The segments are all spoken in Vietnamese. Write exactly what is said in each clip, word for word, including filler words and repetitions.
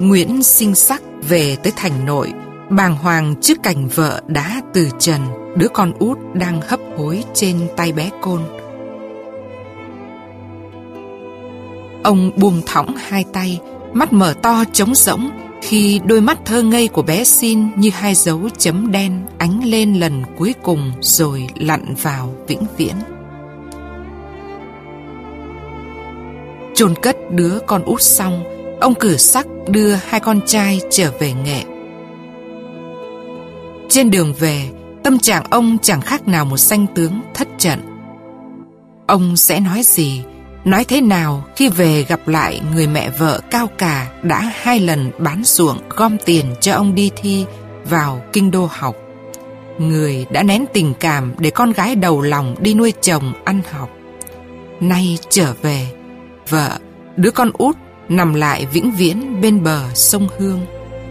Nguyễn Sinh Sắc về tới thành nội, bàng hoàng trước cảnh vợ đã từ trần, đứa con út đang hấp hối trên tay bé Côn. Ông buông thõng hai tay, mắt mở to trống rỗng, khi đôi mắt thơ ngây của bé Xin như hai dấu chấm đen ánh lên lần cuối cùng rồi lặn vào vĩnh viễn. Chôn cất đứa con út xong, ông Cử Sắc đưa hai con trai trở về Nghệ. Trên đường về, tâm trạng ông chẳng khác nào một danh tướng thất trận. Ông sẽ nói gì, nói thế nào khi về gặp lại người mẹ vợ cao cả đã hai lần bán ruộng gom tiền cho ông đi thi vào kinh đô học, người đã nén tình cảm để con gái đầu lòng đi nuôi chồng ăn học. Nay trở về, vợ, đứa con út nằm lại vĩnh viễn bên bờ sông Hương.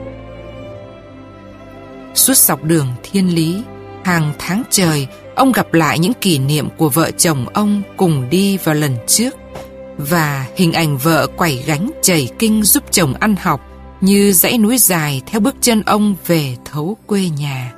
Suốt dọc đường thiên lý, hàng tháng trời, ông gặp lại những kỷ niệm của vợ chồng ông cùng đi vào lần trước, và hình ảnh vợ quẩy gánh chảy kinh giúp chồng ăn học như dãy núi dài theo bước chân ông về thấu quê nhà.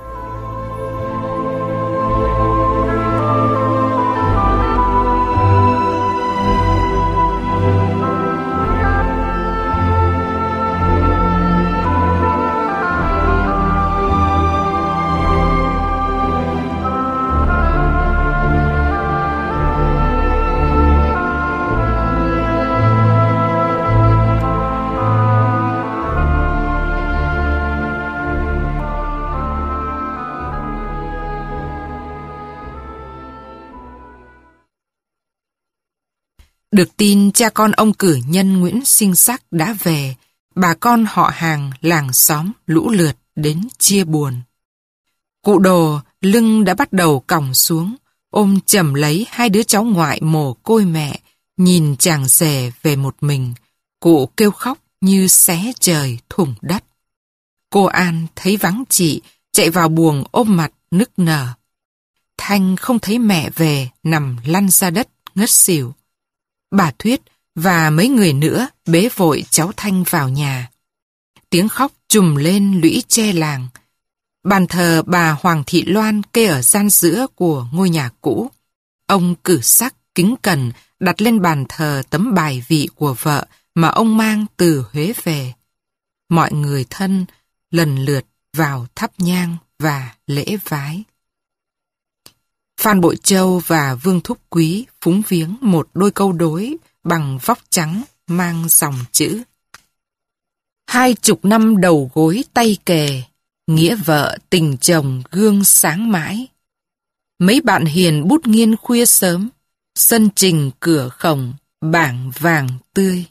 Được tin cha con ông cử nhân Nguyễn Sinh Sắc đã về, bà con họ hàng, làng xóm lũ lượt đến chia buồn. Cụ Đồ lưng đã bắt đầu còng xuống, ôm chầm lấy hai đứa cháu ngoại mồ côi mẹ, nhìn chàng rể về một mình. Cụ kêu khóc như xé trời thủng đất. Cô An thấy vắng chị, chạy vào buồng ôm mặt nức nở. Thanh không thấy mẹ về, nằm lăn ra đất ngất xỉu. Bà Thuyết và mấy người nữa bế vội cháu Thanh vào nhà. Tiếng khóc trùm lên lũy tre làng. Bàn thờ bà Hoàng Thị Loan kê ở gian giữa của ngôi nhà cũ. Ông Cử Sắc kính cẩn đặt lên bàn thờ tấm bài vị của vợ mà ông mang từ Huế về. Mọi người thân lần lượt vào thắp nhang và lễ vái. Phan Bội Châu và Vương Thúc Quý phúng viếng một đôi câu đối bằng vóc trắng mang dòng chữ: hai chục năm đầu gối tay kề, nghĩa vợ tình chồng gương sáng mãi. Mấy bạn hiền bút nghiên khuya sớm, sân trình cửa khổng bảng vàng tươi.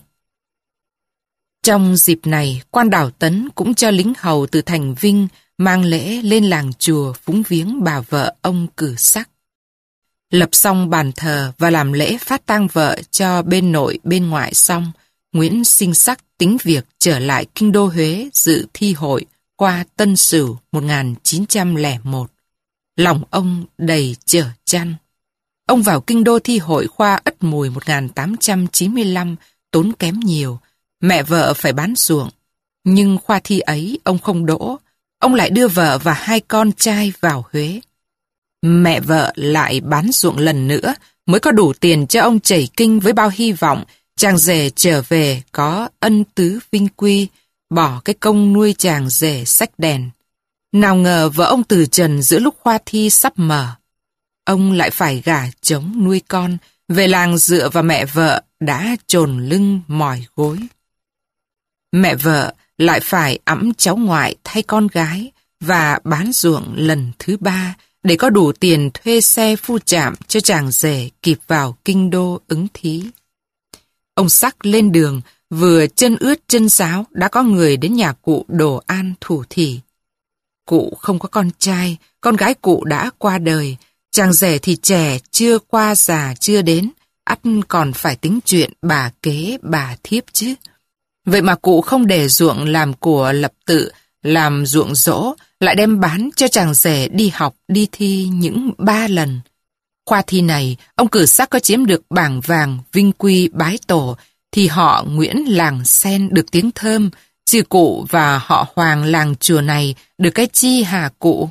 Trong dịp này, quan đảo Tấn cũng cho lính hầu từ thành Vinh mang lễ lên làng chùa phúng viếng bà vợ ông Cử Sắc. Lập xong bàn thờ và làm lễ phát tang vợ cho bên nội bên ngoại xong, Nguyễn Sinh Sắc tính việc trở lại kinh đô Huế dự thi hội qua Tân Sửu một nghìn chín trăm lẻ một. Lòng ông đầy chở chăn. Ông vào kinh đô thi hội khoa Ất Mùi một nghìn tám trăm chín mươi lăm tốn kém nhiều, mẹ vợ phải bán ruộng. Nhưng khoa thi ấy ông không đỗ, ông lại đưa vợ và hai con trai vào Huế. Mẹ vợ lại bán ruộng lần nữa mới có đủ tiền cho ông chảy kinh với bao hy vọng chàng rể trở về có ân tứ vinh quy, bỏ cái công nuôi chàng rể xách đèn. Nào ngờ vợ ông từ trần giữa lúc khoa thi sắp mở. Ông lại phải gả trống nuôi con, về làng dựa vào mẹ vợ đã chồn lưng mỏi gối. Mẹ vợ lại phải ẵm cháu ngoại thay con gái và bán ruộng lần thứ ba để có đủ tiền thuê xe phu trạm cho chàng rể kịp vào kinh đô ứng thí. Ông Sắc lên đường, vừa chân ướt chân ráo đã có người đến nhà cụ Đồ An thủ thỉ. Cụ không có con trai, con gái cụ đã qua đời, chàng rể thì trẻ, chưa qua già chưa đến, ắt còn phải tính chuyện bà kế bà thiếp chứ. Vậy mà cụ không để ruộng làm của lập tự, làm ruộng dỗ, lại đem bán cho chàng rể đi học, đi thi những ba lần. Khoa thi này, ông Cử Sắc có chiếm được bảng vàng vinh quy bái tổ, thì họ Nguyễn làng Sen được tiếng thơm Chứ cụ và họ Hoàng làng chùa này được cái chi hả cụ?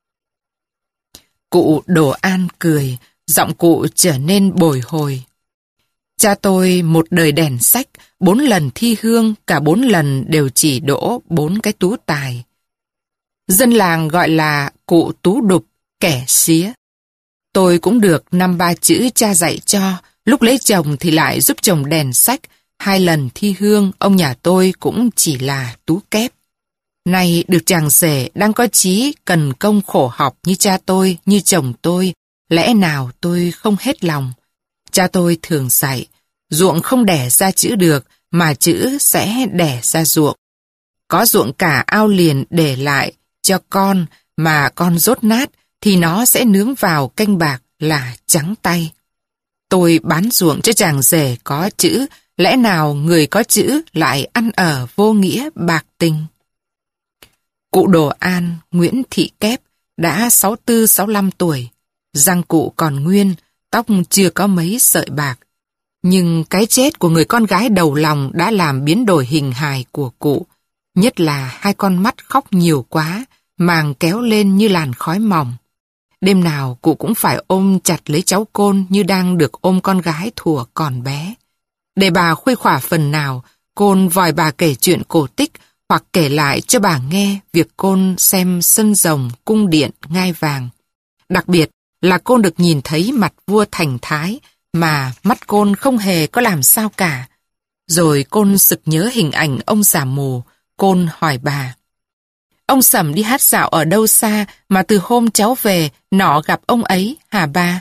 Cụ Đồ An cười, giọng cụ trở nên bồi hồi. Cha tôi một đời đèn sách, bốn lần thi hương, cả bốn lần đều chỉ đỗ bốn cái tú tài. Dân làng gọi là cụ Tú Đục, kẻ xía. Tôi cũng được năm ba chữ cha dạy cho, lúc lấy chồng thì lại giúp chồng đèn sách, hai lần thi hương ông nhà tôi cũng chỉ là tú kép. Nay được chàng rể đang có chí cần công khổ học như cha tôi, như chồng tôi, lẽ nào tôi không hết lòng. Cha tôi thường dạy, ruộng không đẻ ra chữ được, mà chữ sẽ đẻ ra ruộng. Có ruộng cả ao liền để lại cho con, mà con dốt nát, thì nó sẽ nướng vào canh bạc là trắng tay. Tôi bán ruộng cho chàng rể có chữ, lẽ nào người có chữ lại ăn ở vô nghĩa bạc tình. Cụ Đồ An, Nguyễn Thị Kép, đã sáu tư sáu lăm tuổi, răng cụ còn nguyên, tóc chưa có mấy sợi bạc. Nhưng cái chết của người con gái đầu lòng đã làm biến đổi hình hài của cụ, nhất là hai con mắt khóc nhiều quá, màng kéo lên như làn khói mỏng. Đêm nào cụ cũng phải ôm chặt lấy cháu Côn như đang được ôm con gái thuở còn bé. Để bà khuây khỏa phần nào, Côn vòi bà kể chuyện cổ tích hoặc kể lại cho bà nghe việc Côn xem sân rồng, cung điện, ngai vàng. Đặc biệt là Côn được nhìn thấy mặt vua Thành Thái mà mắt Côn không hề có làm sao cả. Rồi Côn sực nhớ hình ảnh ông già mù. Côn hỏi bà: ông Sầm đi hát dạo ở đâu xa mà từ hôm cháu về nọ gặp ông ấy hả ba?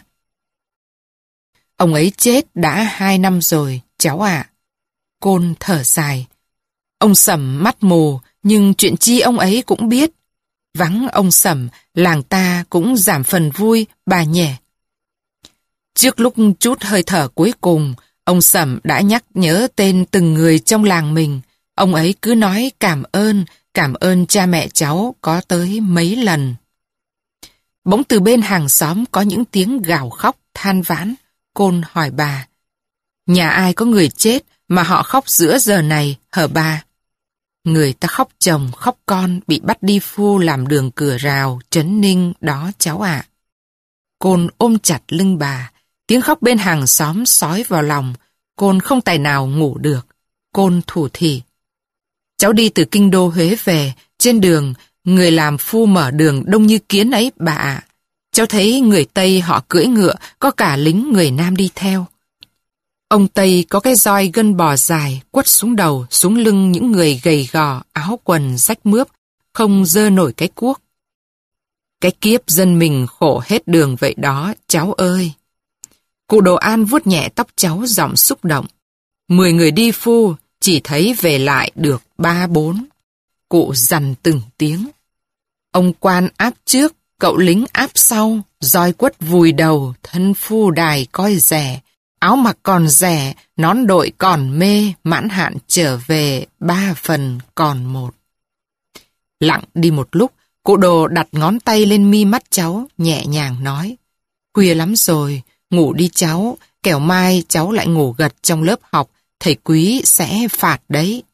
Ông ấy chết đã hai năm rồi, cháu ạ. Côn thở dài. Ông Sầm mắt mù, nhưng chuyện chi ông ấy cũng biết. Vắng ông Sầm, làng ta cũng giảm phần vui, bà nhỉ. Trước lúc chút hơi thở cuối cùng, ông Sầm đã nhắc nhớ tên từng người trong làng mình. Ông ấy cứ nói cảm ơn, cảm ơn cha mẹ cháu có tới mấy lần. Bỗng từ bên hàng xóm có những tiếng gào khóc, than vãn. Côn hỏi bà: nhà ai có người chết mà họ khóc giữa giờ này hả bà? Người ta khóc chồng, khóc con bị bắt đi phu làm đường cửa rào, Trấn Ninh đó cháu ạ. Côn ôm chặt lưng bà, tiếng khóc bên hàng xóm xói vào lòng. Côn không tài nào ngủ được. Côn thủ thỉ: cháu đi từ kinh đô Huế về, trên đường, người làm phu mở đường đông như kiến ấy bà ạ. Cháu thấy người Tây họ cưỡi ngựa, có cả lính người Nam đi theo. Ông Tây có cái roi gân bò dài, quất xuống đầu, xuống lưng những người gầy gò, áo quần rách mướp, không dơ nổi cái cuốc. Cái kiếp dân mình khổ hết đường vậy đó, cháu ơi. Cụ Đồ An vuốt nhẹ tóc cháu, giọng xúc động. Mười người đi phu, chỉ thấy về lại được ba bốn. Cụ dằn từng tiếng. Ông quan áp trước, cậu lính áp sau, roi quất vùi đầu, thân phu đài coi rẻ, áo mặc còn rẻ, nón đội còn mê, mãn hạn trở về, ba phần còn một. Lặng đi một lúc, cụ Đồ đặt ngón tay lên mi mắt cháu, nhẹ nhàng nói: khuya lắm rồi, ngủ đi cháu, kẻo mai cháu lại ngủ gật trong lớp học, thầy Quý sẽ phạt đấy.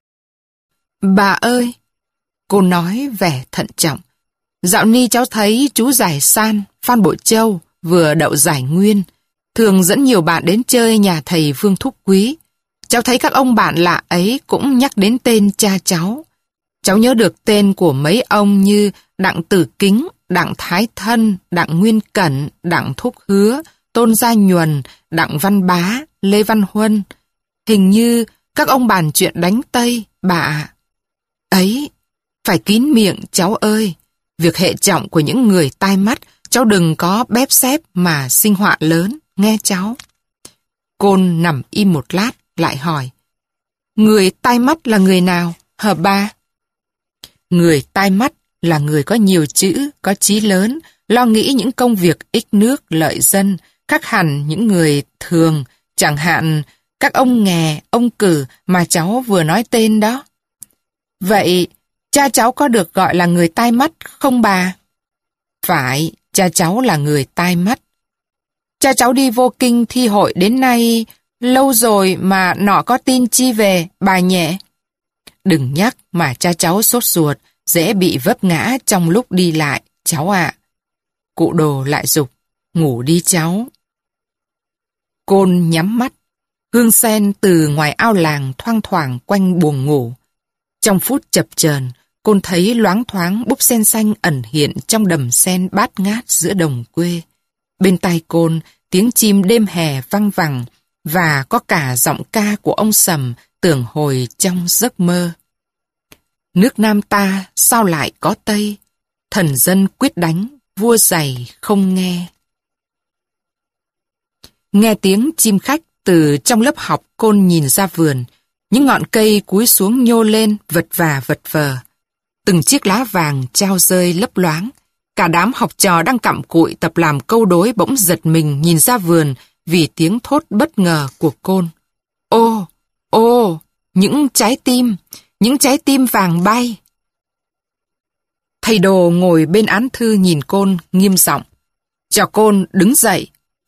Bà ơi! Cô nói vẻ thận trọng. Dạo ni cháu thấy chú Giải San, Phan Bội Châu vừa đậu giải nguyên, thường dẫn nhiều bạn đến chơi nhà thầy Vương Thúc Quý. Cháu thấy các ông bạn lạ ấy cũng nhắc đến tên cha cháu. Cháu nhớ được tên của mấy ông như Đặng Tử Kính, Đặng Thái Thân, Đặng Nguyên Cẩn, Đặng Thúc Hứa, Tôn Gia Nhuần, Đặng Văn Bá, Lê Văn Huân. Hình như các ông bàn chuyện đánh Tây, bà ạ. Ấy, phải kín miệng cháu ơi. Việc hệ trọng của những người tai mắt, cháu đừng có bép xép mà sinh họa lớn, nghe cháu. Côn nằm im một lát, lại hỏi: người tai mắt là người nào, hả ba? Người tai mắt là người có nhiều chữ, có chí lớn, lo nghĩ những công việc ích nước, lợi dân, khác hẳn những người thường, chẳng hạn các ông nghè, ông cử mà cháu vừa nói tên đó. Vậy, cha cháu có được gọi là người tai mắt không bà? Phải, cha cháu là người tai mắt. Cha cháu đi vô kinh thi hội đến nay, lâu rồi mà nọ có tin chi về, bà nhẹ. Đừng nhắc mà cha cháu sốt ruột, dễ bị vấp ngã trong lúc đi lại, cháu ạ. Cụ Đồ lại giục, ngủ đi cháu. Côn nhắm mắt, hương sen từ ngoài ao làng thoang thoảng quanh buồng ngủ. Trong phút chập chờn, Côn thấy loáng thoáng búp sen xanh ẩn hiện trong đầm sen bát ngát giữa đồng quê. Bên tai Côn, tiếng chim đêm hè văng vẳng và có cả giọng ca của ông Sầm tưởng hồi trong giấc mơ. Nước Nam ta sao lại có Tây, thần dân quyết đánh, vua giày không nghe. Nghe tiếng chim khách từ trong lớp học, Côn nhìn ra vườn, những ngọn cây cúi xuống nhô lên vật vả vật vờ. Từng chiếc lá vàng trao rơi lấp loáng. Cả đám học trò đang cặm cụi tập làm câu đối bỗng giật mình nhìn ra vườn vì tiếng thốt bất ngờ của Côn. Ô, ô, những trái tim, những trái tim vàng bay. Thầy Đồ ngồi bên án thư nhìn Côn nghiêm giọng. Cho Côn đứng dậy.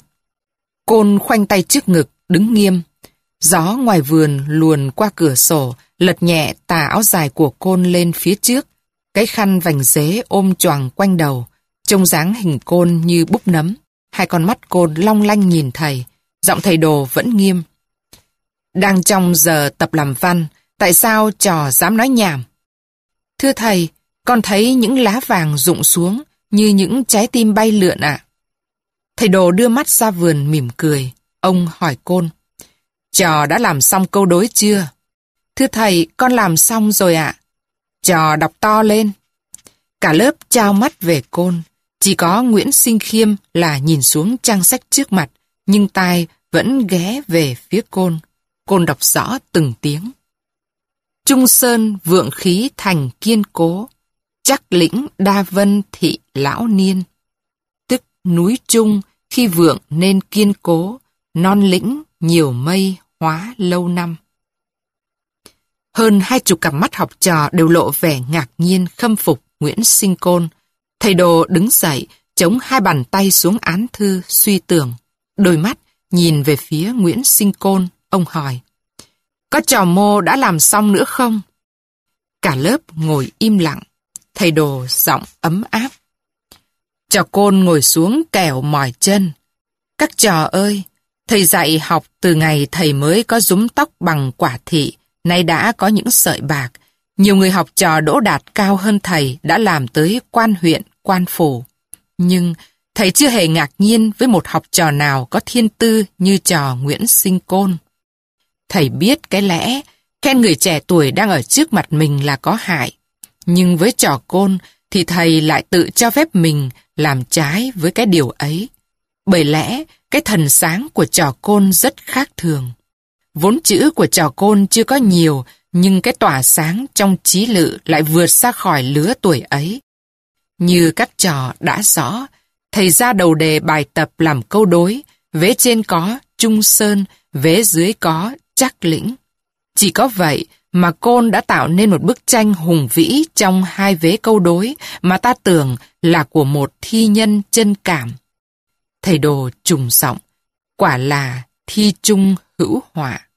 Côn khoanh tay trước ngực, đứng nghiêm. Gió ngoài vườn luồn qua cửa sổ, lật nhẹ tà áo dài của Côn lên phía trước. Cái khăn vành dế ôm choàng quanh đầu, trông dáng hình Côn như búp nấm. Hai con mắt Côn long lanh nhìn thầy, giọng thầy Đồ vẫn nghiêm. Đang trong giờ tập làm văn, tại sao trò dám nói nhảm? Thưa thầy, con thấy những lá vàng rụng xuống như những trái tim bay lượn ạ. Thầy Đồ đưa mắt ra vườn mỉm cười. Ông hỏi Côn, trò đã làm xong câu đối chưa? Thưa thầy, con làm xong rồi ạ. Trò đọc to lên. Cả lớp trao mắt về Côn. Chỉ có Nguyễn Sinh Khiêm là nhìn xuống trang sách trước mặt, nhưng tai vẫn ghé về phía Côn. Côn đọc rõ từng tiếng. Trung sơn vượng khí thành kiên cố, chắc lĩnh đa vân thị lão niên. Tức núi Trung khi vượng nên kiên cố, non lĩnh nhiều mây hóa lâu năm. Hơn hai chục cặp mắt học trò đều lộ vẻ ngạc nhiên khâm phục Nguyễn Sinh Côn. Thầy Đồ đứng dậy, chống hai bàn tay xuống án thư suy tưởng. Đôi mắt nhìn về phía Nguyễn Sinh Côn, ông hỏi, có trò mô đã làm xong nữa không? Cả lớp ngồi im lặng. Thầy Đồ giọng ấm áp. Trò Côn ngồi xuống kẻo mỏi chân. Các trò ơi, thầy dạy học từ ngày thầy mới có rúm tóc bằng quả thị, nay đã có những sợi bạc. Nhiều người học trò đỗ đạt cao hơn thầy đã làm tới quan huyện, quan phủ. Nhưng thầy chưa hề ngạc nhiên với một học trò nào có thiên tư như trò Nguyễn Sinh Côn. Thầy biết cái lẽ, khen người trẻ tuổi đang ở trước mặt mình là có hại. Nhưng với trò Côn thì thầy lại tự cho phép mình làm trái với cái điều ấy. Bởi lẽ cái thần sáng của trò Côn rất khác thường. Vốn chữ của trò Côn chưa có nhiều, nhưng cái tỏa sáng trong trí lự lại vượt xa khỏi lứa tuổi ấy. Như các trò đã rõ, thầy ra đầu đề bài tập làm câu đối, vế trên có Trung Sơn, vế dưới có Chắc Lĩnh. Chỉ có vậy mà Côn đã tạo nên một bức tranh hùng vĩ trong hai vế câu đối mà ta tưởng là của một thi nhân chân cảm. Thầy Đồ trùng giọng, quả là thi trung hữu họa.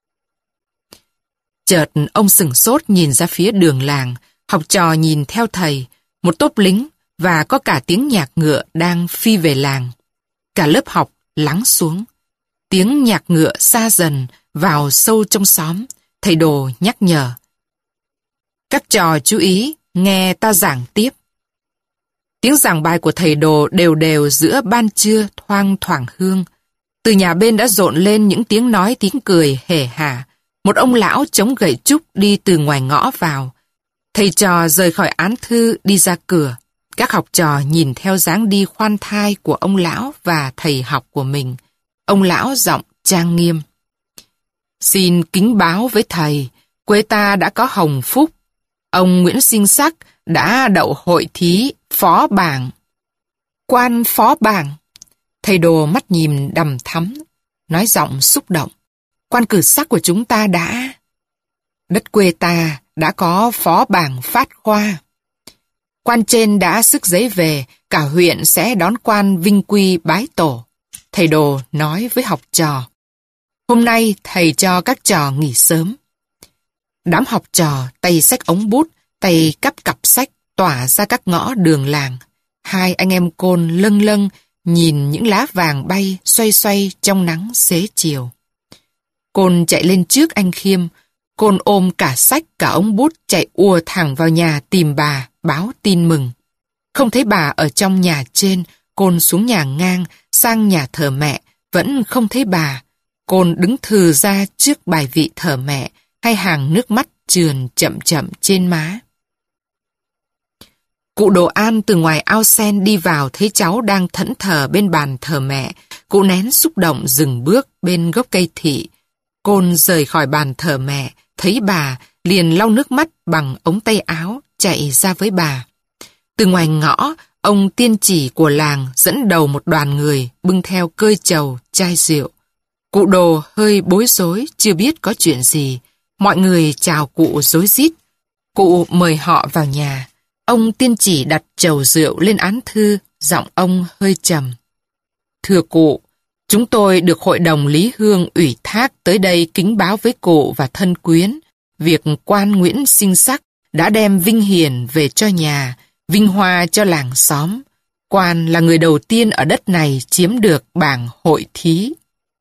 Chợt ông sửng sốt nhìn ra phía đường làng, học trò nhìn theo thầy, một tốp lính và có cả tiếng nhạc ngựa đang phi về làng. Cả lớp học lắng xuống. Tiếng nhạc ngựa xa dần vào sâu trong xóm. Thầy Đồ nhắc nhở. Các trò chú ý, nghe ta giảng tiếp. Tiếng giảng bài của thầy Đồ đều đều giữa ban trưa thoang thoảng hương. Từ nhà bên đã rộn lên những tiếng nói tiếng cười hề hả. Một ông lão chống gậy trúc đi từ ngoài ngõ vào. Thầy trò rời khỏi án thư đi ra cửa. Các học trò nhìn theo dáng đi khoan thai của ông lão và thầy học của mình. Ông lão giọng trang nghiêm. Xin kính báo với thầy, quê ta đã có hồng phúc. Ông Nguyễn Sinh Sắc đã đậu hội thí phó bảng. Quan phó bảng. Thầy Đồ mắt nhìn đằm thắm, nói giọng xúc động. Quan cử sắc của chúng ta đã... Đất quê ta đã có phó bảng phát khoa. Quan trên đã sức giấy về, cả huyện sẽ đón quan vinh quy bái tổ. Thầy Đồ nói với học trò. Hôm nay thầy cho các trò nghỉ sớm. Đám học trò, tay xách ống bút, tay cắp cặp sách, tỏa ra các ngõ đường làng. Hai anh em Côn lâng lâng, nhìn những lá vàng bay, xoay xoay trong nắng xế chiều. Côn chạy lên trước anh Khiêm. Côn ôm cả sách cả ống bút chạy ùa thẳng vào nhà tìm bà, báo tin mừng. Không thấy bà ở trong nhà trên, Côn xuống nhà ngang, sang nhà thờ mẹ, vẫn không thấy bà. Côn đứng thừ ra trước bài vị thờ mẹ, hai hàng nước mắt trườn chậm chậm trên má. Cụ Đồ An từ ngoài ao sen đi vào thấy cháu đang thẫn thờ bên bàn thờ mẹ. Cụ nén xúc động dừng bước bên gốc cây thị. Côn rời khỏi bàn thờ mẹ, thấy bà, liền lau nước mắt bằng ống tay áo, chạy ra với bà. Từ ngoài ngõ, ông tiên chỉ của làng dẫn đầu một đoàn người bưng theo cơi trầu, chai rượu. Cụ Đồ hơi bối rối, chưa biết có chuyện gì. Mọi người chào cụ rối rít. Cụ mời họ vào nhà. Ông tiên chỉ đặt chầu rượu lên án thư, giọng ông hơi trầm. Thưa cụ, chúng tôi được Hội đồng Lý Hương ủy thác tới đây kính báo với cụ và thân quyến. Việc quan Nguyễn Sinh Sắc đã đem vinh hiển về cho nhà, vinh hoa cho làng xóm. Quan là người đầu tiên ở đất này chiếm được bảng hội thí.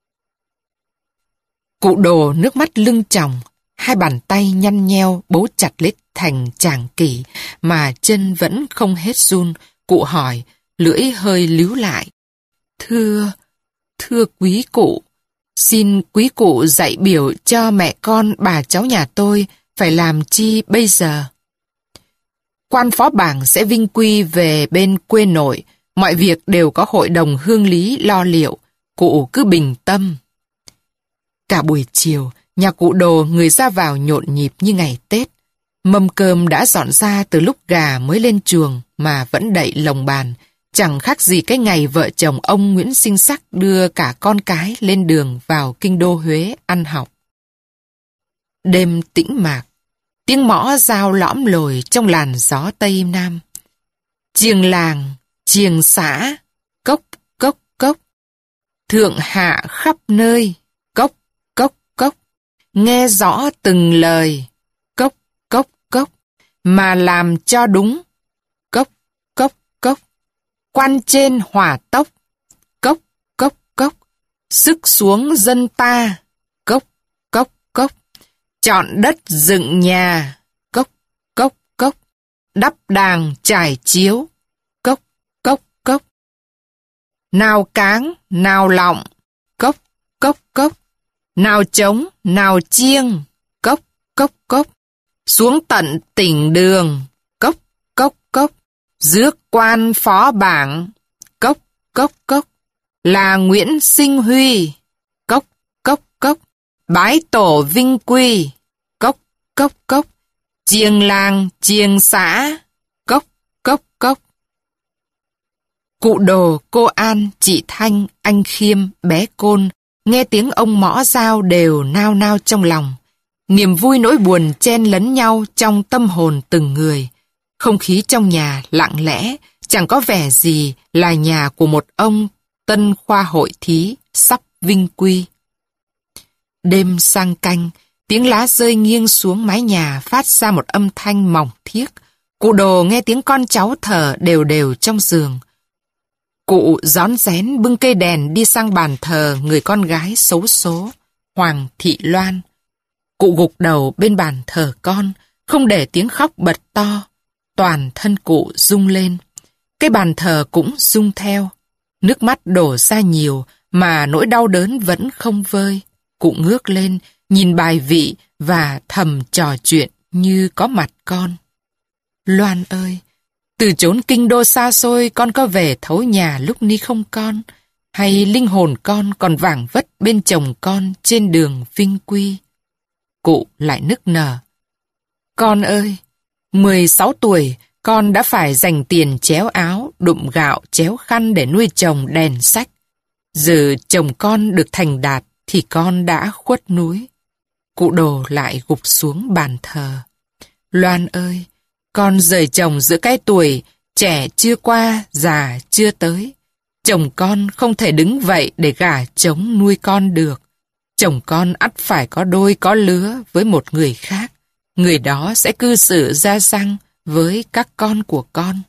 Cụ Đồ nước mắt lưng tròng, hai bàn tay nhăn nheo bấu chặt lấy thành tràng kỷ mà chân vẫn không hết run. Cụ hỏi, lưỡi hơi líu lại. Thưa, thưa quý cụ, xin quý cụ dạy biểu cho mẹ con bà cháu nhà tôi phải làm chi bây giờ? Quan phó bảng sẽ vinh quy về bên quê nội, mọi việc đều có hội đồng hương lý lo liệu, cụ cứ bình tâm. Cả buổi chiều, nhà cụ Đồ người ra vào nhộn nhịp như ngày Tết. Mâm cơm đã dọn ra từ lúc gà mới lên chuồng mà vẫn đậy lồng bàn, chẳng khác gì cái ngày vợ chồng ông Nguyễn Sinh Sắc đưa cả con cái lên đường vào kinh đô Huế ăn học. Đêm tĩnh mạc, tiếng mõ dao lõm lồi trong làn gió Tây Nam. Chiêng làng, chiêng xã, cốc, cốc, cốc. Thượng hạ khắp nơi, cốc, cốc, cốc. Nghe rõ từng lời, cốc, cốc, cốc. Mà làm cho đúng, cốc, cốc, cốc. Quan trên hỏa tốc, cốc, cốc, cốc. Sức xuống dân ta, cốc, cốc, cốc. Chọn đất dựng nhà, cốc, cốc, cốc. Đắp đàng trải chiếu, cốc, cốc, cốc. Nào cáng, nào lọng, cốc, cốc, cốc. Nào trống, nào chiêng, cốc, cốc, cốc. Xuống tận tỉnh đường, cốc, cốc, cốc. Rước quan phó bảng, cốc, cốc, cốc. Là Nguyễn Sinh Huy, cốc, cốc, cốc. Bái tổ vinh quy, cốc, cốc, cốc. Chiêng làng, chiêng xã, cốc, cốc, cốc. Cụ Đồ, cô An, chị Thanh, anh Khiêm, bé Côn, nghe tiếng ông mõ dao đều nao nao trong lòng. Niềm vui nỗi buồn chen lấn nhau trong tâm hồn từng người. Không khí trong nhà lặng lẽ, chẳng có vẻ gì là nhà của một ông tân khoa hội thí sắp vinh quy. Đêm sang canh, tiếng lá rơi nghiêng xuống mái nhà phát ra một âm thanh mỏng thiếc. Cụ Đồ nghe tiếng con cháu thở đều đều trong giường. Cụ rón rén bưng cây đèn đi sang bàn thờ người con gái xấu số, Hoàng Thị Loan. Cụ gục đầu bên bàn thờ con, không để tiếng khóc bật to. Toàn thân cụ rung lên. Cái bàn thờ cũng rung theo. Nước mắt đổ ra nhiều mà nỗi đau đớn vẫn không vơi. Cụ ngước lên, nhìn bài vị và thầm trò chuyện như có mặt con. Loan ơi, từ chốn kinh đô xa xôi con có về thấu nhà lúc ni không con, hay linh hồn con còn vảng vất bên chồng con trên đường vinh quy? Cụ lại nức nở. Con ơi, mười sáu tuổi con đã phải dành tiền chéo áo, đụm gạo, chéo khăn để nuôi chồng đèn sách. Giờ chồng con được thành đạt thì con đã khuất núi. Cụ Đồ lại gục xuống bàn thờ. Loan ơi, con rời chồng giữa cái tuổi trẻ chưa qua, già chưa tới. Chồng con không thể đứng vậy để gả trống nuôi con được. Chồng con ắt phải có đôi có lứa với một người khác. người đó sẽ cư xử ra sao với các con của con.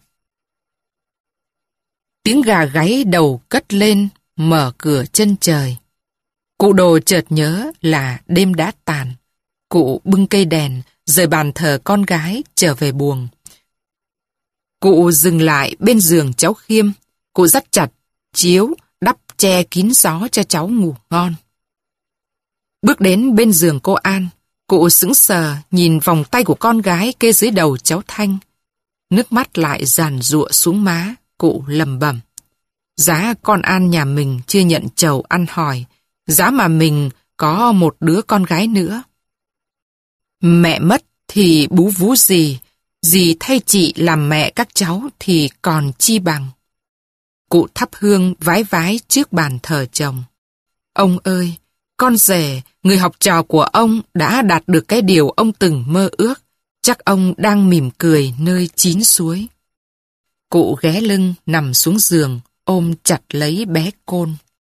Tiếng gà gáy đầu cất lên, mở cửa chân trời. Cụ Đồ chợt nhớ là đêm đã tàn. Cụ bưng cây đèn, rời bàn thờ con gái, trở về buồng. Cụ dừng lại bên giường cháu Khiêm. Cụ dắt chặt chiếu, đắp che kín gió cho cháu ngủ ngon. Bước đến bên giường cô An, cụ sững sờ nhìn vòng tay của con gái kê dưới đầu cháu Thanh. Nước mắt lại giàn giụa xuống má, cụ lẩm bẩm. Giá con An nhà mình chưa nhận chầu ăn hỏi, giá mà mình có một đứa con gái nữa. Mẹ mất thì bú vú gì, dì thay chị làm mẹ các cháu thì còn chi bằng. Cụ thắp hương vái vái trước bàn thờ chồng. Ông ơi, con rể, người học trò của ông đã đạt được cái điều ông từng mơ ước. Chắc ông đang mỉm cười nơi chín suối. Cụ ghé lưng nằm xuống giường, ôm chặt lấy bé Côn.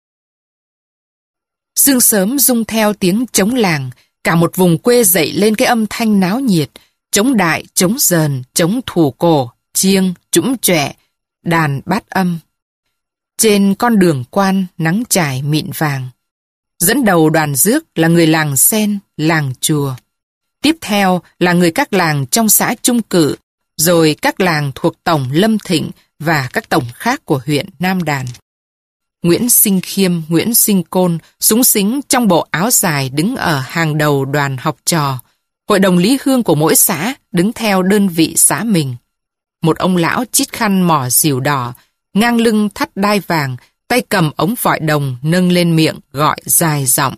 Sương sớm rung theo tiếng trống làng, cả một vùng quê dậy lên cái âm thanh náo nhiệt, trống đại, trống dờn, trống thủ cổ, chiêng, trũng trọe, đàn bát âm. Trên con đường quan nắng trải mịn vàng. Dẫn đầu đoàn rước là người làng Sen, làng Chùa. Tiếp theo là người các làng trong xã Trung Cử, rồi các làng thuộc tổng Lâm Thịnh và các tổng khác của huyện Nam Đàn. Nguyễn Sinh Khiêm, Nguyễn Sinh Côn xúng xính trong bộ áo dài đứng ở hàng đầu đoàn học trò. Hội đồng lý hương của mỗi xã đứng theo đơn vị xã mình. Một ông lão chít khăn mỏ dìu đỏ, ngang lưng thắt đai vàng, tay cầm ống vọi đồng nâng lên miệng gọi dài giọng.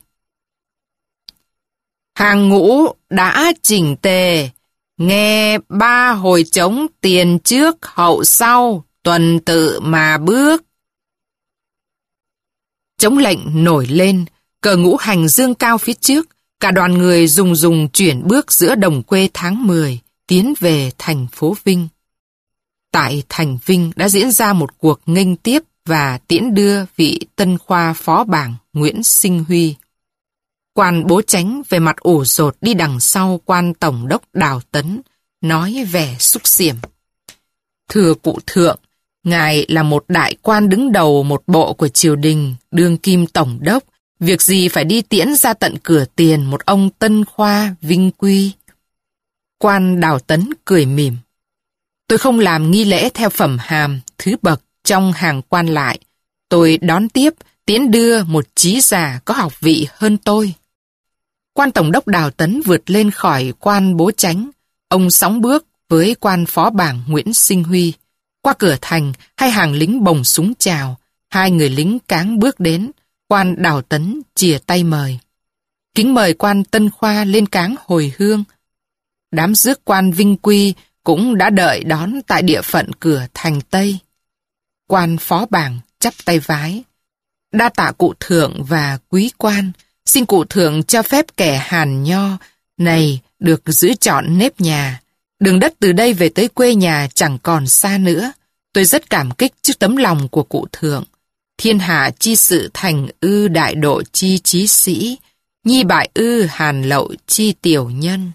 Hàng ngũ đã chỉnh tề, nghe ba hồi trống tiền trước hậu sau, tuần tự mà bước. Trống lệnh nổi lên, cờ ngũ hành dương cao phía trước, cả đoàn người rùng rùng chuyển bước giữa đồng quê tháng mười, tiến về thành phố Vinh. Tại thành Vinh đã diễn ra một cuộc nghênh tiếp và tiễn đưa vị tân khoa phó bảng Nguyễn Sinh Huy. Quan bố chánh về mặt ủ rột đi đằng sau quan tổng đốc Đào Tấn, nói vẻ xúc xiểm. Thưa cụ thượng, ngài là một đại quan đứng đầu một bộ của triều đình, đương kim tổng đốc, việc gì phải đi tiễn ra tận cửa tiền một ông tân khoa vinh quy. Quan Đào Tấn cười mỉm. Tôi không làm nghi lễ theo phẩm hàm, thứ bậc trong hàng quan lại. Tôi đón tiếp, tiễn đưa một trí già có học vị hơn tôi. Quan tổng đốc Đào Tấn vượt lên khỏi quan bố chánh. Ông sóng bước với quan phó bảng Nguyễn Sinh Huy. Qua cửa thành, hai hàng lính bồng súng chào. Hai người lính cáng bước đến. Quan Đào Tấn chìa tay mời. Kính mời quan tân khoa lên cáng hồi hương. Đám rước quan vinh quy cũng đã đợi đón tại địa phận cửa thành Tây. Quan phó bảng chắp tay vái. Đa tạ cụ thượng và quý quan, xin cụ thượng cho phép kẻ Hàn Nho này được giữ trọn nếp nhà. Đường đất từ đây về tới quê nhà chẳng còn xa nữa. Tôi rất cảm kích trước tấm lòng của cụ thượng. Thiên hạ chi sự thành ư đại độ chi trí sĩ, nhi bại ư hàn lậu chi tiểu nhân.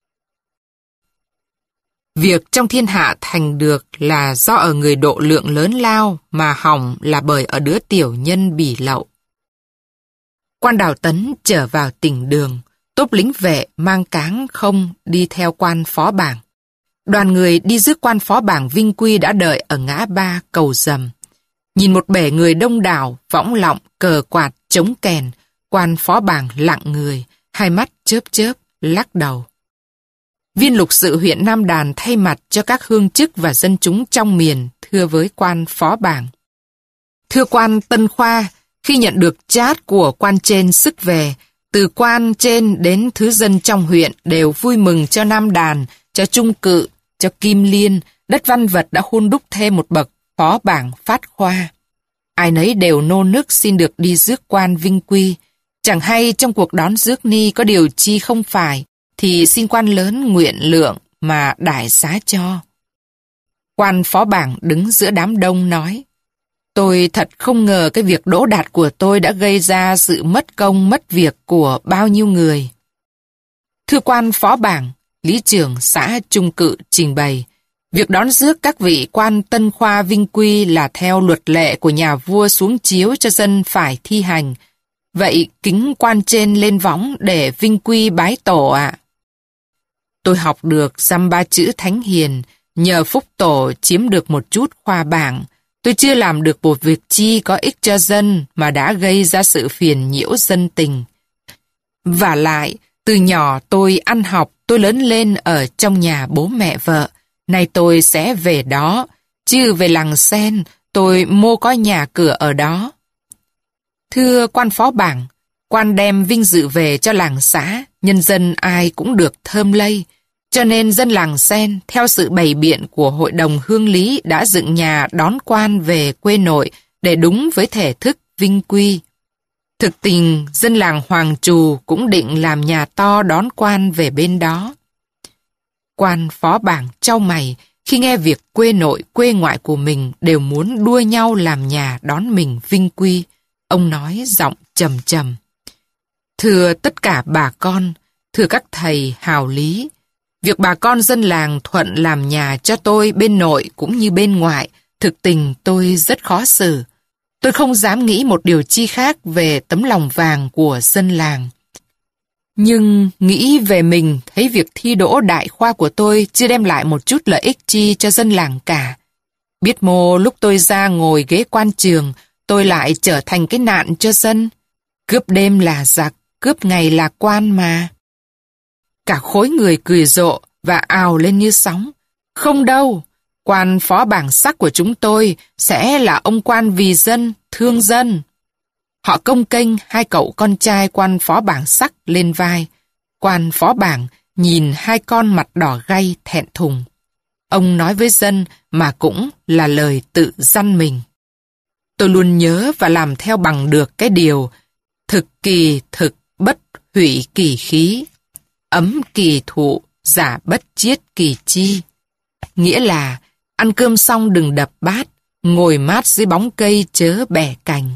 Việc trong thiên hạ thành được là do ở người độ lượng lớn lao, mà hỏng là bởi ở đứa tiểu nhân bỉ lậu. Quan Đào Tấn trở vào tỉnh đường, tốp lính vệ mang cáng không đi theo quan phó bảng. Đoàn người đi rước quan phó bảng Vinh Quy đã đợi ở ngã ba cầu Dầm. Nhìn một bể người đông đảo, võng lọng, cờ quạt, trống kèn, quan phó bảng lặng người, hai mắt chớp chớp, lắc đầu. Viên lục sự huyện Nam Đàn thay mặt cho các hương chức và dân chúng trong miền thưa với quan phó bảng. Thưa quan Tân Khoa, khi nhận được chát của quan trên sức về, từ quan trên đến thứ dân trong huyện đều vui mừng cho Nam Đàn, cho Trung Cự, cho Kim Liên, đất văn vật đã hun đúc thêm một bậc phó bảng phát khoa. Ai nấy đều nô nức xin được đi rước quan Vinh Quy. Chẳng hay trong cuộc đón rước ni có điều chi không phải, thì xin quan lớn nguyện lượng mà đại xá cho. Quan phó bảng đứng giữa đám đông nói, tôi thật không ngờ cái việc đỗ đạt của tôi đã gây ra sự mất công mất việc của bao nhiêu người. Thưa quan phó bảng, lý trưởng xã Trung Cự trình bày, việc đón rước các vị quan tân khoa vinh quy là theo luật lệ của nhà vua xuống chiếu cho dân phải thi hành. Vậy kính quan trên lên võng để vinh quy bái tổ ạ. Tôi học được dăm ba chữ thánh hiền, nhờ phúc tổ chiếm được một chút khoa bảng. Tôi chưa làm được một việc chi có ích cho dân mà đã gây ra sự phiền nhiễu dân tình. Vả lại, từ nhỏ tôi ăn học, tôi lớn lên ở trong nhà bố mẹ vợ. Nay tôi sẽ về đó, chứ về làng Sen, tôi mô có nhà cửa ở đó. Thưa quan phó bảng, quan đem vinh dự về cho làng xã, nhân dân ai cũng được thơm lây. Cho nên dân làng Sen, theo sự bày biện của hội đồng hương lý đã dựng nhà đón quan về quê nội để đúng với thể thức vinh quy. Thực tình, dân làng Hoàng Trù cũng định làm nhà to đón quan về bên đó. Quan phó bảng chau mày khi nghe việc quê nội quê ngoại của mình đều muốn đua nhau làm nhà đón mình vinh quy. Ông nói giọng trầm trầm. Thưa tất cả bà con, thưa các thầy hào lý, việc bà con dân làng thuận làm nhà cho tôi bên nội cũng như bên ngoại, thực tình tôi rất khó xử. Tôi không dám nghĩ một điều chi khác về tấm lòng vàng của dân làng. Nhưng nghĩ về mình thấy việc thi đỗ đại khoa của tôi chưa đem lại một chút lợi ích chi cho dân làng cả. Biết mô lúc tôi ra ngồi ghế quan trường, tôi lại trở thành cái nạn cho dân. Cướp đêm là giặc, cướp ngày là quan mà. Cả khối người cười rộ và ào lên như sóng. Không đâu, quan phó bảng sắc của chúng tôi sẽ là ông quan vì dân, thương dân. Họ công kênh hai cậu con trai quan phó bảng sắc lên vai. Quan phó bảng nhìn hai con mặt đỏ gay thẹn thùng. Ông nói với dân mà cũng là lời tự dăn mình. Tôi luôn nhớ và làm theo bằng được cái điều thực kỳ thực bất hủy kỳ khí, ấm kỳ thụ giả bất chiết kỳ chi. Nghĩa là ăn cơm xong đừng đập bát, ngồi mát dưới bóng cây chớ bẻ cành.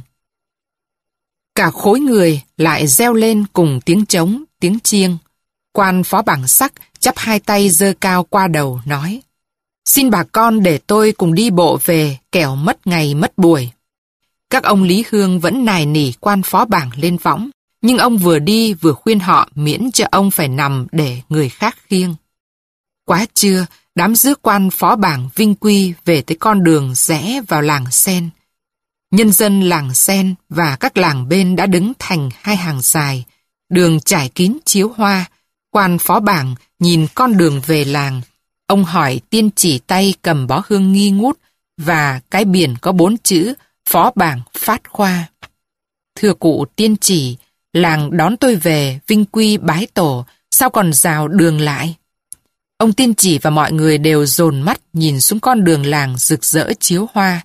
Cả khối người lại reo lên cùng tiếng trống, tiếng chiêng. Quan phó bảng sắc chắp hai tay giơ cao qua đầu nói: Xin bà con để tôi cùng đi bộ về, kẻo mất ngày mất buổi. Các ông Lý Hương vẫn nài nỉ quan phó bảng lên võng, nhưng ông vừa đi vừa khuyên họ miễn cho ông phải nằm để người khác khiêng. Quá trưa, đám rước quan phó bảng vinh quy về tới con đường rẽ vào làng Sen. Nhân dân làng Sen và các làng bên đã đứng thành hai hàng dài, đường trải kín chiếu hoa. Quan phó bảng nhìn con đường về làng. Ông hỏi tiên chỉ tay cầm bó hương nghi ngút và cái biển có bốn chữ phó bảng phát khoa. Thưa cụ tiên chỉ, làng đón tôi về vinh quy bái tổ, sao còn rào đường lại? Ông tiên chỉ và mọi người đều dồn mắt nhìn xuống con đường làng rực rỡ chiếu hoa.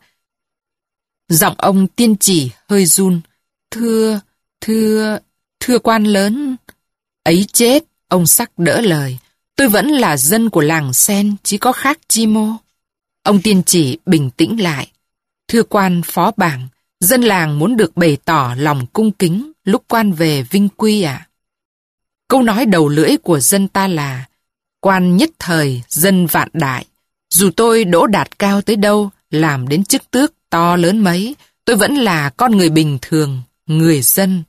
Giọng ông tiên chỉ hơi run. Thưa, thưa, thưa quan lớn. Ấy chết, ông sắc đỡ lời. Tôi vẫn là dân của làng Sen, chỉ có khác chi mô. Ông tiên chỉ bình tĩnh lại. Thưa quan phó bảng, dân làng muốn được bày tỏ lòng cung kính lúc quan về vinh quy ạ. Câu nói đầu lưỡi của dân ta là quan nhất thời, dân vạn đại. Dù tôi đỗ đạt cao tới đâu, làm đến chức tước to lớn mấy, tôi vẫn là con người bình thường, người dân.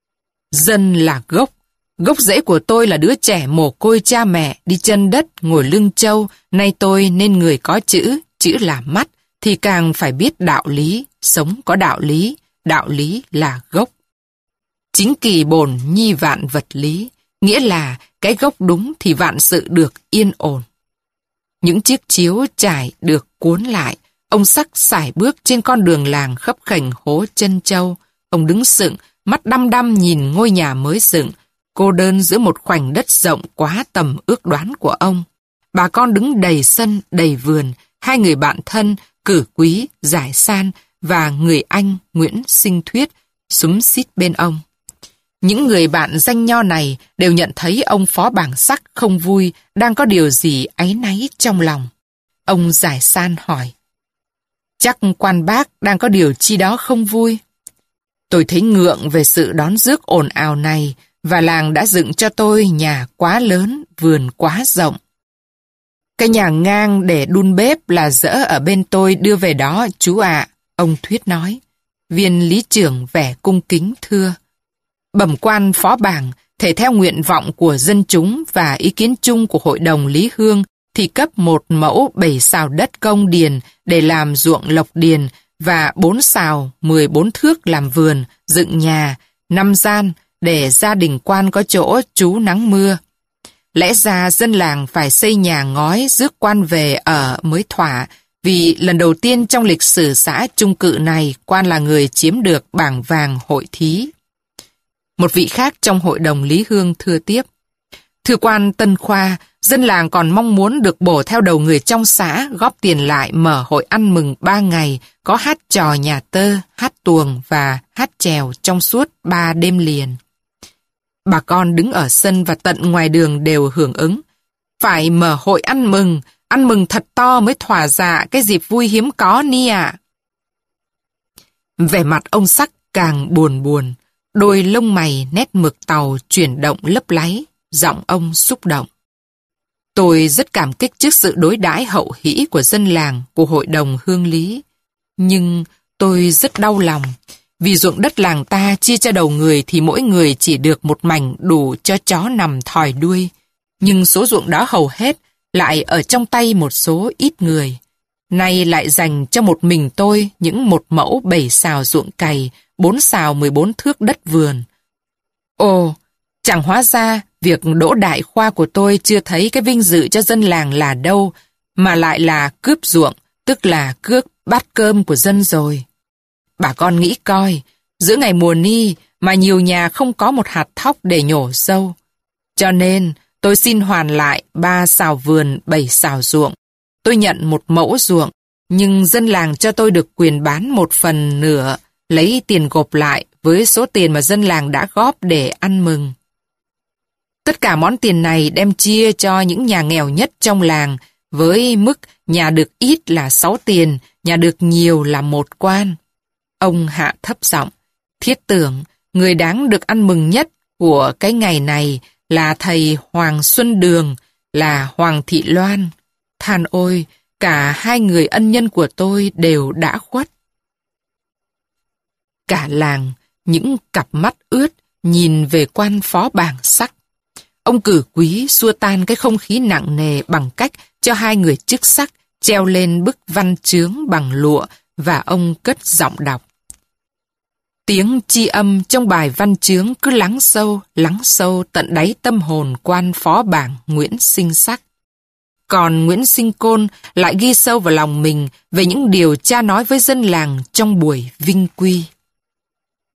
Dân là gốc. Gốc rễ của tôi là đứa trẻ mồ côi cha mẹ, đi chân đất, ngồi lưng trâu. Nay tôi nên người có chữ, chữ là mắt, thì càng phải biết đạo lý, sống có đạo lý, đạo lý là gốc. Chính kỳ bổn nhi vạn vật lý, nghĩa là cái gốc đúng thì vạn sự được yên ổn. Những chiếc chiếu trải được cuốn lại, ông sắc sải bước trên con đường làng khấp khểnh hố chân châu. Ông đứng sững, mắt đăm đăm nhìn ngôi nhà mới dựng, cô đơn giữa một khoảnh đất rộng quá tầm ước đoán của ông. Bà con đứng đầy sân, đầy vườn, hai người bạn thân, Cử Quý, Giải San và người anh Nguyễn Sinh Thuyết xúm xít bên ông. Những người bạn danh nho này đều nhận thấy ông phó bảng sắc không vui, đang có điều gì áy náy trong lòng. Ông Giải San hỏi: Chắc quan bác đang có điều chi đó không vui? Tôi thấy ngượng về sự đón rước ồn ào này và làng đã dựng cho tôi nhà quá lớn, vườn quá rộng. Cái nhà ngang để đun bếp là dỡ ở bên tôi đưa về đó, chú ạ, ông Thuyết nói. Viên lý trưởng vẻ cung kính thưa. Bẩm quan phó bảng, thể theo nguyện vọng của dân chúng và ý kiến chung của Hội đồng Lý Hương thì cấp một mẫu bảy sào đất công điền để làm ruộng lộc điền và bốn sào mười bốn thước làm vườn, dựng nhà, năm gian để gia đình quan có chỗ trú nắng mưa. Lẽ ra dân làng phải xây nhà ngói rước quan về ở mới thỏa, vì lần đầu tiên trong lịch sử xã Trung Cự này quan là người chiếm được bảng vàng hội thí. Một vị khác trong hội đồng Lý Hương thưa tiếp. Thưa quan Tân Khoa, dân làng còn mong muốn được bổ theo đầu người trong xã góp tiền lại mở hội ăn mừng ba ngày, có hát trò nhà tơ, hát tuồng và hát chèo trong suốt ba đêm liền. Bà con đứng ở sân và tận ngoài đường đều hưởng ứng. Phải mở hội ăn mừng, ăn mừng thật to mới thỏa dạ cái dịp vui hiếm có ni ạ. Vẻ mặt ông Sắc càng buồn buồn, đôi lông mày nét mực tàu chuyển động lấp láy, giọng ông xúc động. Tôi rất cảm kích trước sự đối đãi hậu hĩ của dân làng, của hội đồng Hương Lý. Nhưng tôi rất đau lòng, vì ruộng đất làng ta chia cho đầu người thì mỗi người chỉ được một mảnh đủ cho chó nằm thòi đuôi. Nhưng số ruộng đó hầu hết lại ở trong tay một số ít người. Nay lại dành cho một mình tôi những một mẫu bảy sào ruộng cày, bốn sào mười bốn thước đất vườn. Ồ, chẳng hóa ra việc đỗ đại khoa của tôi chưa thấy cái vinh dự cho dân làng là đâu, mà lại là cướp ruộng, tức là cướp bát cơm của dân rồi. Bà con nghĩ coi, giữa ngày mùa ni mà nhiều nhà không có một hạt thóc để nhổ dâu. Cho nên tôi xin hoàn lại ba sào vườn, bảy sào ruộng. Tôi nhận một mẫu ruộng, nhưng dân làng cho tôi được quyền bán một phần nửa, lấy tiền gộp lại với số tiền mà dân làng đã góp để ăn mừng. Tất cả món tiền này đem chia cho những nhà nghèo nhất trong làng, với mức nhà được ít là sáu tiền, nhà được nhiều là một quan. Ông hạ thấp giọng, thiết tưởng người đáng được ăn mừng nhất của cái ngày này là thầy Hoàng Xuân Đường, là Hoàng Thị Loan. Than ôi, cả hai người ân nhân của tôi đều đã khuất. Cả làng, những cặp mắt ướt nhìn về quan phó bảng Sắc. Ông cử quý xua tan cái không khí nặng nề bằng cách cho hai người chức sắc treo lên bức văn chướng bằng lụa và ông cất giọng đọc. Tiếng chi âm trong bài văn chướng cứ lắng sâu, lắng sâu tận đáy tâm hồn quan phó bảng Nguyễn Sinh Sắc. Còn Nguyễn Sinh Côn lại ghi sâu vào lòng mình về những điều cha nói với dân làng trong buổi vinh quy.